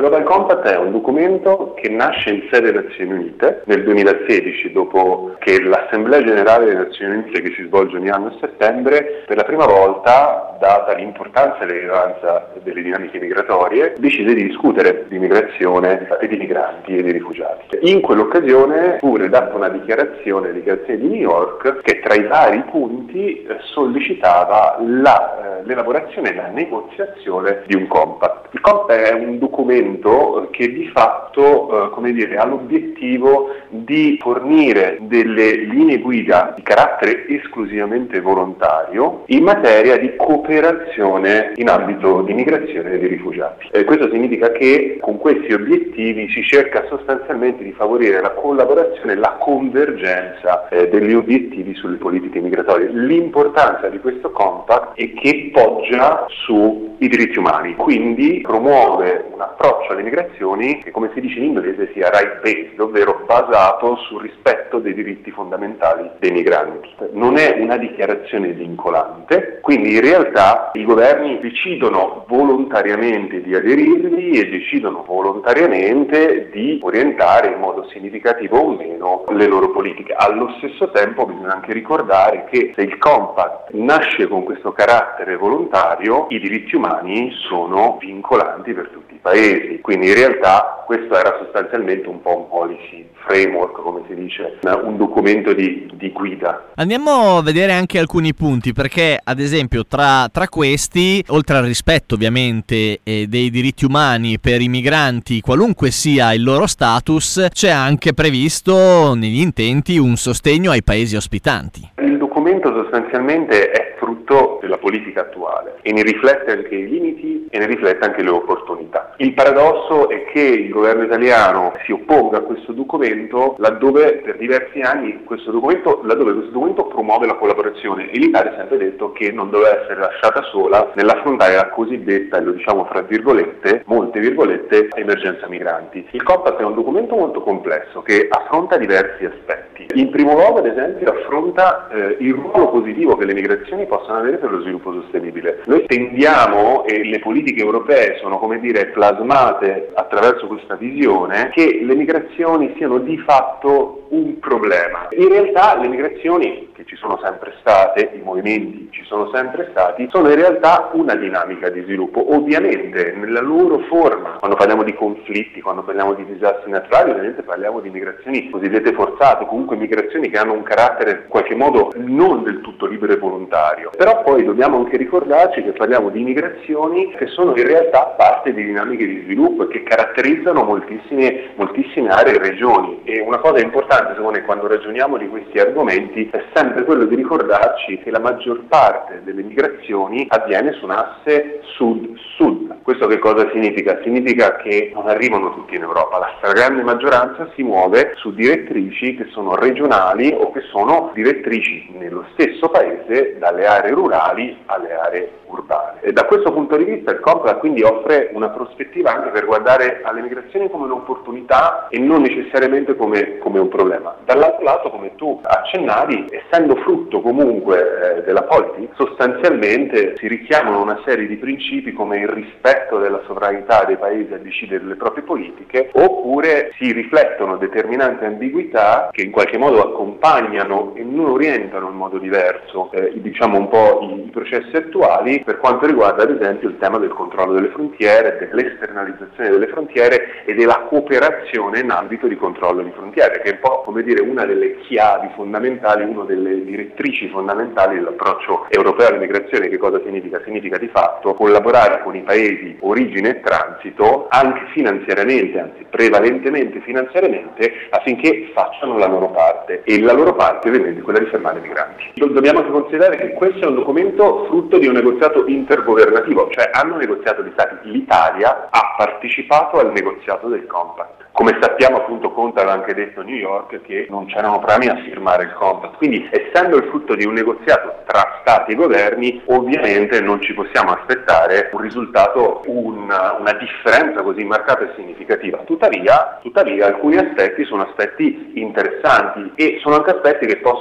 Global Compact è un documento che nasce in sede Nazioni Unite nel 2016, dopo che l'Assemblea Generale delle Nazioni Unite, che si svolge ogni anno a settembre, per la prima volta, data l'importanza e l'rilevanza delle dinamiche migratorie, decise di discutere di migrazione e di migranti e di rifugiati. In quell'occasione fu redatta una dichiarazione di New York, che tra i vari punti sollecitava l'elaborazione e la negoziazione di un compact. Il compact è un documento che di fatto ha l'obiettivo di fornire delle linee guida di carattere esclusivamente volontario in materia di cooperazione in ambito di migrazione e di rifugiati. Questo significa che con questi obiettivi si cerca sostanzialmente di favorire la collaborazione e la convergenza degli obiettivi sulle politiche migratorie. L'importanza di questo compact è che poggia sui diritti umani, quindi promuove un approccio alle migrazioni che, come si dice in inglese, sia right-based, ovvero basato sul rispetto dei diritti fondamentali dei migranti. Non è una dichiarazione vincolante, quindi in realtà i governi decidono volontariamente di aderirvi e decidono volontariamente di orientare in modo significativo o meno le loro politiche. Allo stesso tempo bisogna anche ricordare che se il compact nasce con questo carattere volontario, i diritti umani sono vincolanti per tutti i paesi, quindi in realtà questo era sostanzialmente un po' un policy framework, come si dice, un documento di guida. Andiamo a vedere anche alcuni punti, perché ad esempio tra questi, oltre al rispetto ovviamente dei diritti umani per i migranti, qualunque sia il loro status, c'è anche previsto negli intenti un sostegno ai paesi ospitanti. Il documento sostanzialmente è frutto della politica attuale e ne riflette anche i limiti e ne riflette anche le opportunità. Il paradosso è che il governo italiano si opponga a questo documento laddove per diversi anni questo documento promuove la collaborazione, e l'Italia ha sempre detto che non doveva essere lasciata sola nell'affrontare la cosiddetta, e lo diciamo fra virgolette, molte virgolette, emergenza migranti. Il compact è un documento molto complesso che affronta diversi aspetti. In primo luogo, ad esempio, affronta il ruolo positivo che le migrazioni possono avere per lo sviluppo sostenibile. Noi tendiamo, e le politiche europee sono plasmate attraverso questa visione, che le migrazioni siano di fatto un problema. In realtà le migrazioni, che ci sono sempre state, i movimenti ci sono sempre stati, sono in realtà una dinamica di sviluppo. Ovviamente nella loro forma, quando parliamo di conflitti, quando parliamo di disastri naturali, ovviamente parliamo di migrazioni cosiddette forzate, comunque migrazioni che hanno un carattere in qualche modo non del tutto libero e volontario. Però poi dobbiamo anche ricordarci che parliamo di migrazioni che sono in realtà parte di dinamiche di sviluppo e che caratterizzano moltissime aree e regioni. E una cosa importante secondo me quando ragioniamo di questi argomenti è sempre quello di ricordarci che la maggior parte delle migrazioni avviene su un asse sud-sud. Questo che cosa significa? Significa che non arrivano tutti in Europa, la stragrande maggioranza si muove su direttrici che sono regionali o che sono direttrici nello stesso paese, dalle aree rurali alle aree urbane. E da questo punto di vista il compact quindi offre una prospettiva anche per guardare alle migrazioni come un'opportunità e non necessariamente come un problema. Dall'altro lato, come tu accennavi, essendo frutto comunque della politica, sostanzialmente si richiamano una serie di principi come il rispetto della sovranità dei paesi a decidere le proprie politiche, oppure si riflettono determinate ambiguità che in qualche modo accompagnano e non orientano in modo diverso un po' i processi attuali per quanto riguarda ad esempio il tema del controllo delle frontiere, dell'esternalizzazione delle frontiere e della cooperazione in ambito di controllo di frontiere, che è un po' una delle chiavi fondamentali, una delle direttrici fondamentali dell'approccio europeo all'immigrazione. Che cosa significa? Significa di fatto collaborare con i paesi origine e transito anche finanziariamente, anzi prevalentemente finanziariamente, affinché facciano la loro parte, e la loro parte ovviamente è quella di fermare i migranti. Dobbiamo anche considerare che questo è un documento frutto di un negoziato intergovernativo, cioè hanno negoziato gli Stati. L'Italia ha partecipato al negoziato del compact. Come sappiamo, appunto, Conte aveva anche detto a New York che non c'erano problemi a firmare il compact. Quindi, essendo il frutto di un negoziato tra Stati e governi, ovviamente non ci possiamo aspettare un risultato, una differenza così marcata e significativa. Tuttavia, alcuni aspetti sono aspetti interessanti e sono anche aspetti che possono rappresentare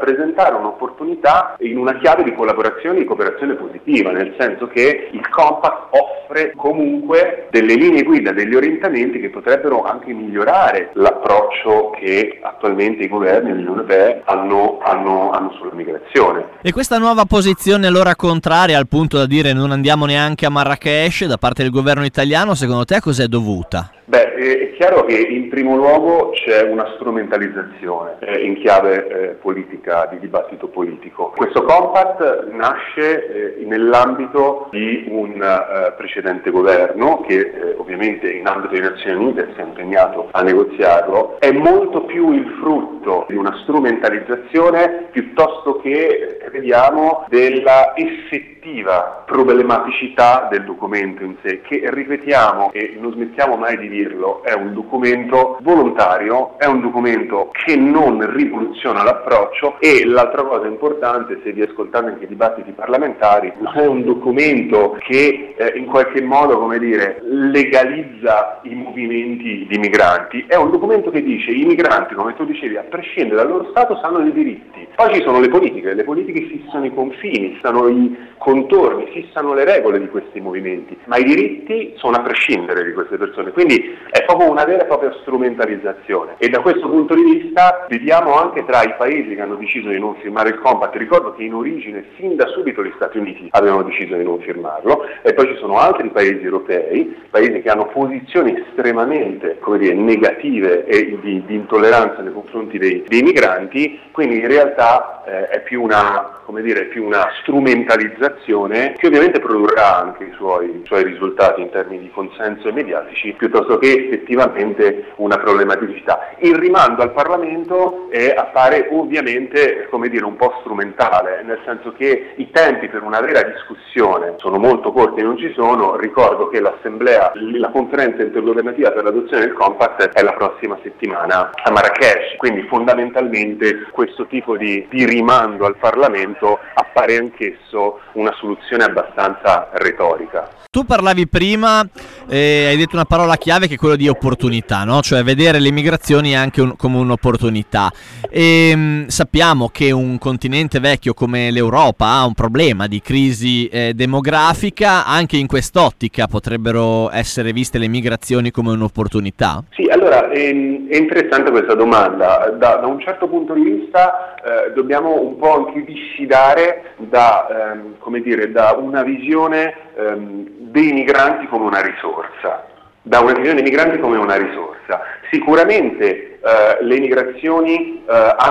rappresentare un'opportunità in una chiave di collaborazione e di cooperazione positiva, nel senso che il Compact offre comunque delle linee guida, degli orientamenti che potrebbero anche migliorare l'approccio che attualmente i governi dell'Unione Europea hanno sulla migrazione. E questa nuova posizione allora contraria, al punto da dire non andiamo neanche a Marrakech, da parte del governo italiano, secondo te a cos'è dovuta? È chiaro che in primo luogo c'è una strumentalizzazione in chiave politica, di dibattito politico. Questo compact nasce nell'ambito di un precedente governo che ovviamente in ambito di Nazioni Unite si è impegnato a negoziarlo. È molto più il frutto di una strumentalizzazione piuttosto che, crediamo, della effettiva problematicità del documento in sé, che ripetiamo e non smettiamo mai di dirlo, è un documento volontario, è un documento che non rivoluziona l'approccio e l'altra cosa importante, se vi ascoltate anche i dibattiti parlamentari, non è un documento che in qualche modo, come dire, legalizza i movimenti di migranti, è un documento che dice i migranti, come tu dicevi, a prescindere dal loro status hanno dei diritti. Poi ci sono le politiche fissano i confini, fissano i contorni, fissano le regole di questi movimenti, ma i diritti sono a prescindere di queste persone, quindi è proprio una vera e propria strumentalizzazione e da questo punto di vista vediamo anche tra i paesi che hanno deciso di non firmare il Compact. Ricordo che in origine fin da subito gli Stati Uniti avevano deciso di non firmarlo e poi ci sono altri paesi europei, paesi che hanno posizioni estremamente, come dire, negative e di intolleranza nei confronti dei migranti, quindi in realtà è più una strumentalizzazione che ovviamente produrrà anche i suoi risultati in termini di consenso e mediatici, piuttosto che effettivamente una problematicità. Il rimando al Parlamento appare ovviamente, come dire, un po' strumentale, nel senso che i tempi per una vera discussione sono molto corti, non ci sono. Ricordo che la conferenza intergovernativa per l'adozione del Compact è la prossima settimana a Marrakech, quindi fondamentalmente questo tipo di rimando al Parlamento appare anch'esso una soluzione abbastanza retorica. Tu parlavi prima, hai detto una parola chiave che è quella di opportunità, no? Cioè vedere le migrazioni anche come un'opportunità. E sappiamo che un continente vecchio come l'Europa ha un problema di crisi demografica, anche in quest'ottica potrebbero essere viste le migrazioni come un'opportunità? Sì, allora è interessante questa domanda. Da un certo punto di vista dobbiamo un po' anche diffidare da una visione dei migranti come una risorsa, Sicuramente le migrazioni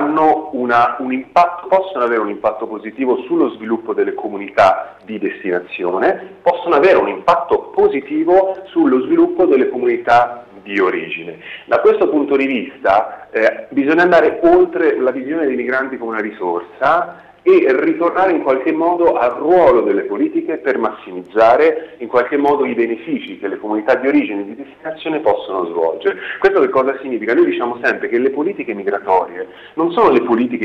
possono avere un impatto positivo sullo sviluppo delle comunità di destinazione, possono avere un impatto positivo sullo sviluppo delle comunità di origine. Da questo punto di vista bisogna andare oltre la visione dei migranti come una risorsa e ritornare in qualche modo al ruolo delle politiche per massimizzare in qualche modo i benefici che le comunità di origine e di destinazione possono svolgere. Questo che cosa significa? Noi diciamo sempre che le politiche migratorie non sono le politiche,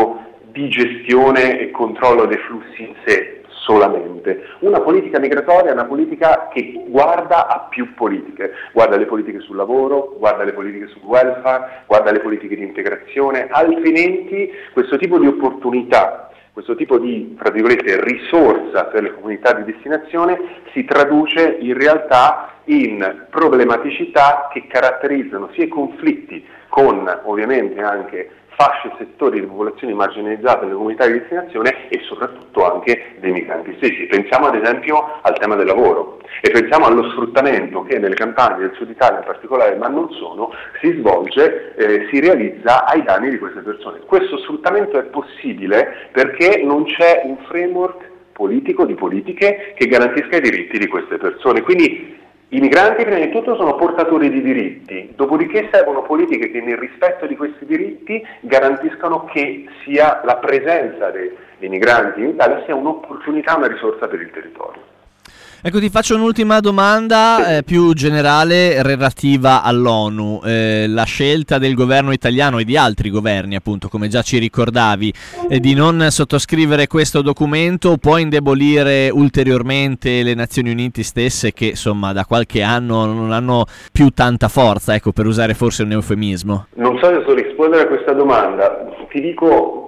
di gestione e controllo dei flussi in sé solamente. Una politica migratoria è una politica che guarda a più politiche, guarda le politiche sul lavoro, guarda le politiche sul welfare, guarda le politiche di integrazione, altrimenti questo tipo di opportunità, questo tipo di, tra virgolette, risorsa per le comunità di destinazione si traduce in realtà in problematicità che caratterizzano sia i conflitti con ovviamente anche fasce e settori di popolazioni marginalizzate nelle comunità di destinazione e soprattutto anche dei migranti stessi. Pensiamo ad esempio al tema del lavoro e pensiamo allo sfruttamento che nelle campagne del Sud Italia in particolare, ma non solo, si svolge, si realizza ai danni di queste persone. Questo sfruttamento è possibile perché non c'è un framework politico di politiche che garantisca i diritti di queste persone. Quindi i migranti prima di tutto sono portatori di diritti, dopodiché servono politiche che nel rispetto di questi diritti garantiscano che sia la presenza dei migranti in Italia sia un'opportunità, una risorsa per il territorio. Ecco, ti faccio un'ultima domanda più generale relativa all'ONU. La scelta del governo italiano e di altri governi, appunto, come già ci ricordavi, di non sottoscrivere questo documento può indebolire ulteriormente le Nazioni Unite stesse che, insomma, da qualche anno non hanno più tanta forza, ecco, per usare forse un eufemismo. Non so se so rispondere a questa domanda. Ti dico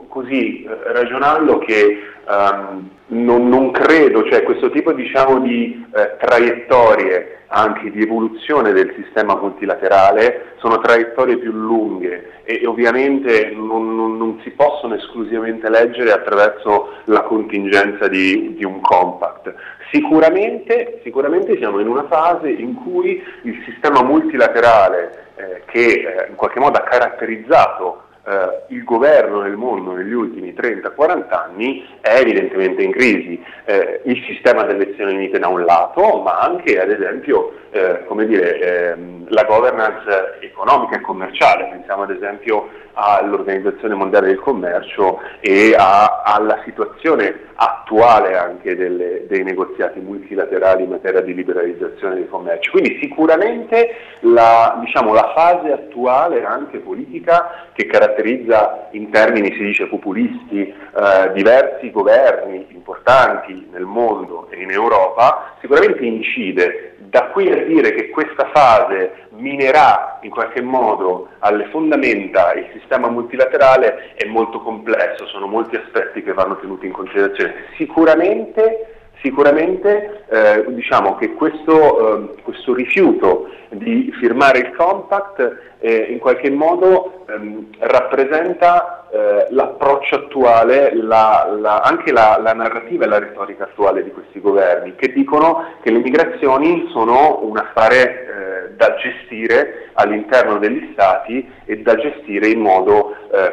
così ragionando che non credo, cioè questo tipo diciamo di traiettorie anche di evoluzione del sistema multilaterale sono traiettorie più lunghe e ovviamente non si possono esclusivamente leggere attraverso la contingenza di un compact. Sicuramente siamo in una fase in cui il sistema multilaterale che in qualche modo ha caratterizzato il governo nel mondo negli ultimi 30-40 anni è evidentemente in crisi. Il sistema delle Nazioni Unite da un lato, ma anche ad esempio la governance economica e commerciale. Pensiamo ad esempio all'Organizzazione Mondiale del Commercio e alla situazione attuale anche dei negoziati multilaterali in materia di liberalizzazione dei commerci. Quindi sicuramente la fase attuale anche politica che caratterizza in termini, si dice, populisti, diversi governi importanti nel mondo e in Europa, sicuramente incide. Da qui a dire che questa fase minerà in qualche modo alle fondamenta il sistema multilaterale è molto complesso, sono molti aspetti che vanno tenuti in considerazione. Sicuramente diciamo che questo rifiuto di firmare il compact in qualche modo rappresenta l'approccio attuale, anche la narrativa e la retorica attuale di questi governi, che dicono che le migrazioni sono un affare da gestire all'interno degli stati e da gestire in modo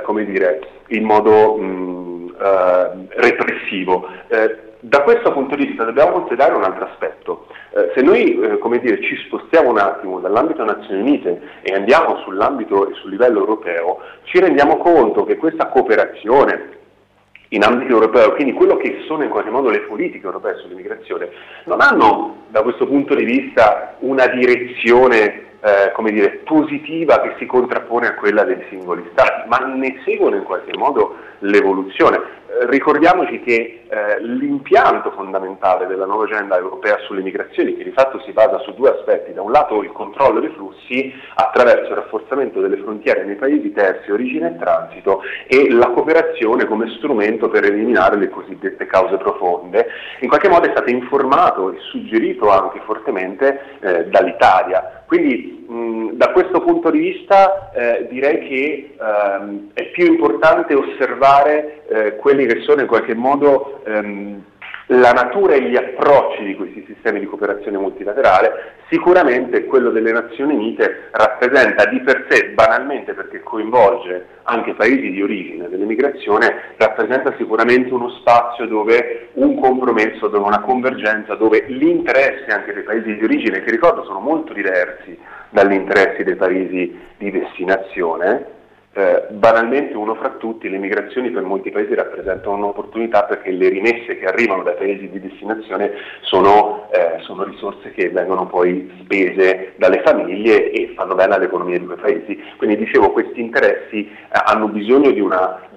repressivo. Da questo punto di vista dobbiamo considerare un altro aspetto. Se noi ci spostiamo un attimo dall'ambito Nazioni Unite e andiamo sull'ambito e sul livello europeo, ci rendiamo conto che questa cooperazione in ambito europeo, quindi quello che sono in qualche modo le politiche europee sull'immigrazione, non hanno da questo punto di vista una direzione positiva che si contrappone a quella dei singoli stati, ma ne seguono in qualche modo l'evoluzione. Ricordiamoci che l'impianto fondamentale della nuova agenda europea sulle migrazioni, che di fatto si basa su due aspetti: da un lato il controllo dei flussi attraverso il rafforzamento delle frontiere nei paesi terzi, origine e transito, e la cooperazione come strumento per eliminare le cosiddette cause profonde, in qualche modo è stato informato e suggerito anche fortemente dall'Italia. Quindi da questo punto di vista direi che è più importante osservare quelli che sono in qualche modo la natura e gli approcci di questi sistemi di cooperazione multilaterale. Sicuramente quello delle Nazioni Unite rappresenta di per sé, banalmente perché coinvolge anche paesi di origine dell'immigrazione, rappresenta sicuramente uno spazio dove un compromesso, dove una convergenza, dove l'interesse anche dei paesi di origine, che ricordo sono molto diversi dagli interessi dei paesi di destinazione, banalmente uno fra tutti, le migrazioni per molti paesi rappresentano un'opportunità, perché le rimesse che arrivano dai paesi di destinazione sono risorse che vengono poi spese dalle famiglie e fanno bene all'economia di quei paesi. Quindi dicevo, questi interessi hanno bisogno di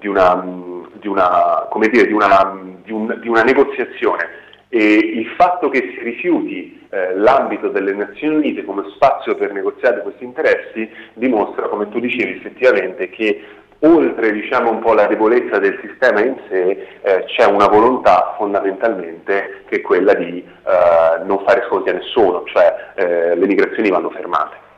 una negoziazione. E il fatto che si rifiuti l'ambito delle Nazioni Unite come spazio per negoziare questi interessi dimostra, come tu dicevi, effettivamente che oltre un po' la debolezza del sistema in sé, c'è una volontà fondamentalmente che è quella di non fare sconti a nessuno, cioè le migrazioni vanno fermate.